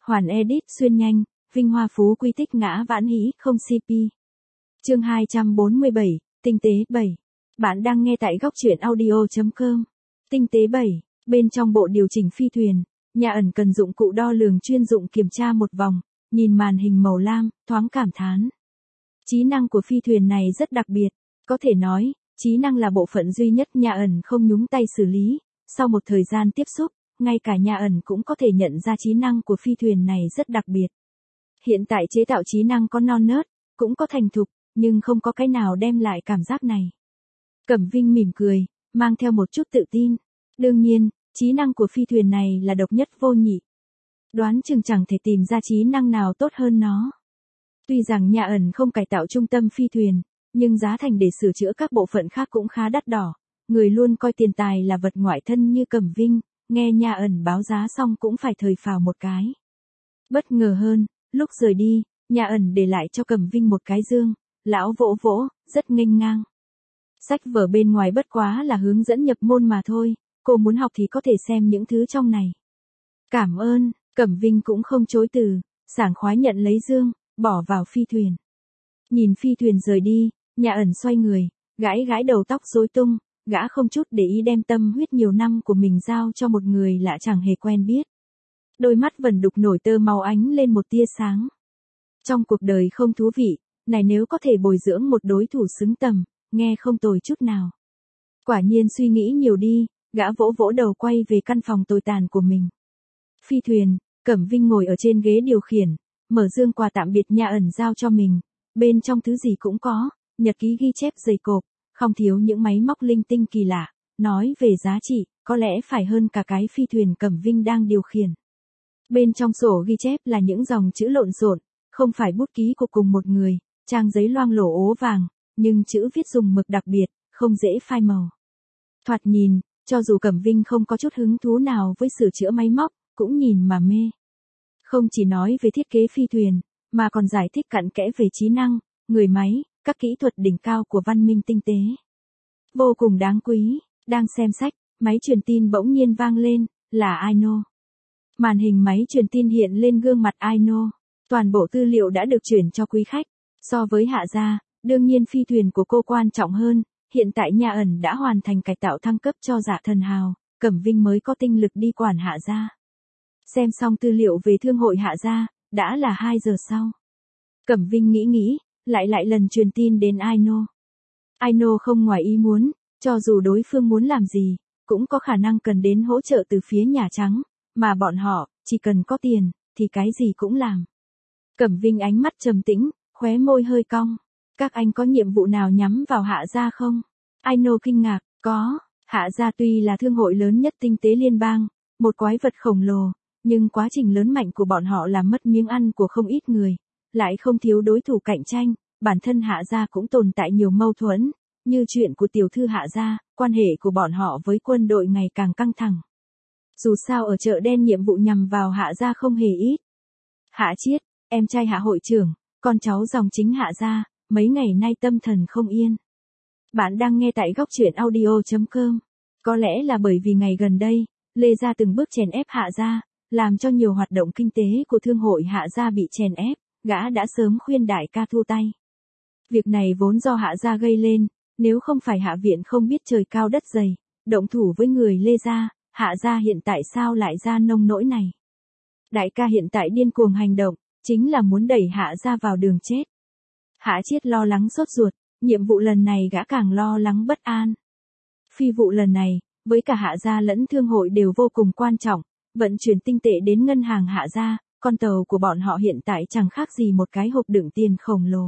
Hoàn edit xuyên nhanh, vinh hoa phú quý tích ngã vãn hĩ không CP. Chương 247, Tinh tế 7. Bạn đang nghe tại góc truyện audio.com. Tinh tế 7, bên trong bộ điều chỉnh phi thuyền, nhà ẩn cần dụng cụ đo lường chuyên dụng kiểm tra một vòng, nhìn màn hình màu lam, thoáng cảm thán. Trí năng của phi thuyền này rất đặc biệt, có thể nói, trí năng là bộ phận duy nhất nhà ẩn không nhúng tay xử lý, sau một thời gian tiếp xúc, ngay cả nhà ẩn cũng có thể nhận ra trí năng của phi thuyền này rất đặc biệt. Hiện tại chế tạo trí năng có non nớt, cũng có thành thục, nhưng không có cái nào đem lại cảm giác này. Cẩm Vinh mỉm cười, mang theo một chút tự tin. Đương nhiên, trí năng của phi thuyền này là độc nhất vô nhị. Đoán chừng chẳng thể tìm ra trí năng nào tốt hơn nó. Tuy rằng nhà ẩn không cải tạo trung tâm phi thuyền, nhưng giá thành để sửa chữa các bộ phận khác cũng khá đắt đỏ. Người luôn coi tiền tài là vật ngoại thân như Cẩm Vinh, nghe nhà ẩn báo giá xong cũng phải thời phào một cái. Bất ngờ hơn, lúc rời đi, nhà ẩn để lại cho Cẩm Vinh một cái dương, lão vỗ vỗ, rất nghênh ngang. Sách vở bên ngoài bất quá là hướng dẫn nhập môn mà thôi, cô muốn học thì có thể xem những thứ trong này. Cảm ơn, Cẩm Vinh cũng không chối từ, sảng khoái nhận lấy dương, bỏ vào phi thuyền. Nhìn phi thuyền rời đi, nhà ẩn xoay người, gãi gãi đầu tóc rối tung, gã không chút để ý đem tâm huyết nhiều năm của mình giao cho một người lạ chẳng hề quen biết. Đôi mắt vẩn đục nổi tơ máu ánh lên một tia sáng. Trong cuộc đời không thú vị, này nếu có thể bồi dưỡng một đối thủ xứng tầm, nghe không tồi chút nào. Quả nhiên suy nghĩ nhiều đi, gã vỗ vỗ đầu quay về căn phòng tồi tàn của mình. Phi thuyền, Cẩm Vinh ngồi ở trên ghế điều khiển, mở dương quà tạm biệt nhà ẩn giao cho mình, bên trong thứ gì cũng có, nhật ký ghi chép dày cộp, không thiếu những máy móc linh tinh kỳ lạ, nói về giá trị, có lẽ phải hơn cả cái phi thuyền Cẩm Vinh đang điều khiển. Bên trong sổ ghi chép là những dòng chữ lộn xộn, không phải bút ký của cùng một người, trang giấy loang lổ ố vàng, nhưng chữ viết dùng mực đặc biệt, không dễ phai màu. Thoạt nhìn, cho dù Cẩm Vinh không có chút hứng thú nào với sửa chữa máy móc, cũng nhìn mà mê. Không chỉ nói về thiết kế phi thuyền, mà còn giải thích cặn kẽ về trí năng, người máy, các kỹ thuật đỉnh cao của văn minh tinh tế. Vô cùng đáng quý, đang xem sách, máy truyền tin bỗng nhiên vang lên, là Aino. Màn hình máy truyền tin hiện lên gương mặt Aino, toàn bộ tư liệu đã được chuyển cho quý khách. So với Hạ Gia, đương nhiên phi thuyền của cô quan trọng hơn, hiện tại nhà ẩn đã hoàn thành cải tạo thăng cấp cho Dạ Thần Hào, Cẩm Vinh mới có tinh lực đi quản Hạ Gia. Xem xong tư liệu về thương hội Hạ Gia, đã là 2 giờ sau. Cẩm Vinh nghĩ, lại lần truyền tin đến Aino. Aino không ngoài ý muốn, cho dù đối phương muốn làm gì, cũng có khả năng cần đến hỗ trợ từ phía Nhà Trắng, mà bọn họ, chỉ cần có tiền, thì cái gì cũng làm. Cẩm Vinh ánh mắt trầm tĩnh, khóe môi hơi cong. Các anh có nhiệm vụ nào nhắm vào Hạ Gia không? Aino kinh ngạc, có, Hạ Gia tuy là thương hội lớn nhất tinh tế liên bang, một quái vật khổng lồ, nhưng quá trình lớn mạnh của bọn họ làm mất miếng ăn của không ít người, lại không thiếu đối thủ cạnh tranh, bản thân Hạ Gia cũng tồn tại nhiều mâu thuẫn, như chuyện của tiểu thư Hạ Gia, quan hệ của bọn họ với quân đội ngày càng căng thẳng. Dù sao ở chợ đen nhiệm vụ nhằm vào Hạ Gia không hề ít. Hạ Chiết, em trai Hạ hội trưởng, con cháu dòng chính Hạ Gia, mấy ngày nay tâm thần không yên. Bạn đang nghe tại góc truyện audio.com. Có lẽ là bởi vì ngày gần đây, Lê Gia từng bước chèn ép Hạ Gia, làm cho nhiều hoạt động kinh tế của thương hội Hạ Gia bị chèn ép, gã đã sớm khuyên đại ca thua tay. Việc này vốn do Hạ Gia gây lên, nếu không phải Hạ Viện không biết trời cao đất dày, động thủ với người Lê Gia, Hạ Gia hiện tại sao lại ra nông nỗi này. Đại ca hiện tại điên cuồng hành động, chính là muốn đẩy Hạ Gia vào đường chết. Hạ Chiết lo lắng sốt ruột, nhiệm vụ lần này gã càng lo lắng bất an. Phi vụ lần này, với cả Hạ Gia lẫn thương hội đều vô cùng quan trọng, vận chuyển tinh tệ đến ngân hàng Hạ Gia, con tàu của bọn họ hiện tại chẳng khác gì một cái hộp đựng tiền khổng lồ.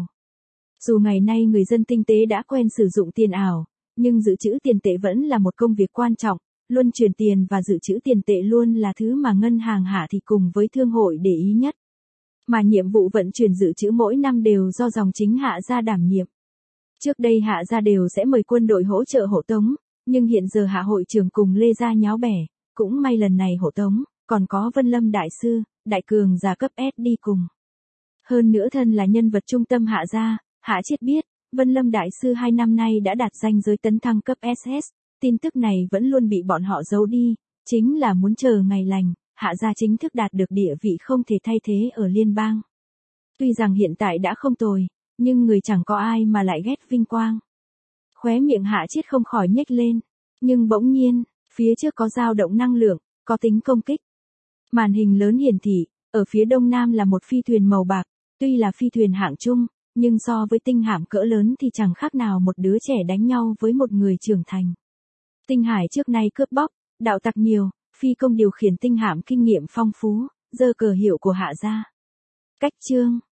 Dù ngày nay người dân tinh tế đã quen sử dụng tiền ảo, nhưng dự trữ tiền tệ vẫn là một công việc quan trọng, luân chuyển tiền và dự trữ tiền tệ luôn là thứ mà ngân hàng Hạ Thị cùng với thương hội để ý nhất. Mà nhiệm vụ vận chuyển dự trữ mỗi năm đều do dòng chính Hạ Gia đảm nhiệm. Trước đây Hạ Gia đều sẽ mời quân đội hỗ trợ hộ tống, nhưng hiện giờ Hạ hội trưởng cùng Lê Gia nháo bẻ, cũng may lần này hộ tống, còn có Vân Lâm Đại Sư, Đại Cường gia cấp S đi cùng. Hơn nữa thân là nhân vật trung tâm Hạ Gia, Hạ Chiết biết, Vân Lâm Đại Sư 2 năm nay đã đạt danh giới tấn thăng cấp SS, tin tức này vẫn luôn bị bọn họ giấu đi, chính là muốn chờ ngày lành, Hạ gia chính thức đạt được địa vị không thể thay thế ở liên bang. Tuy rằng hiện tại đã không tồi, nhưng người chẳng có ai mà lại ghét vinh quang. Khóe miệng Hạ Chiết không khỏi nhếch lên, nhưng bỗng nhiên, phía trước có dao động năng lượng, có tính công kích. Màn hình lớn hiển thị, ở phía đông nam là một phi thuyền màu bạc, tuy là phi thuyền hạng trung, nhưng so với tinh hạm cỡ lớn thì chẳng khác nào một đứa trẻ đánh nhau với một người trưởng thành. Tinh hải trước nay cướp bóc, đạo tặc nhiều, phi công điều khiển tinh hạm kinh nghiệm phong phú, giơ cờ hiệu của Hạ gia. Cách chương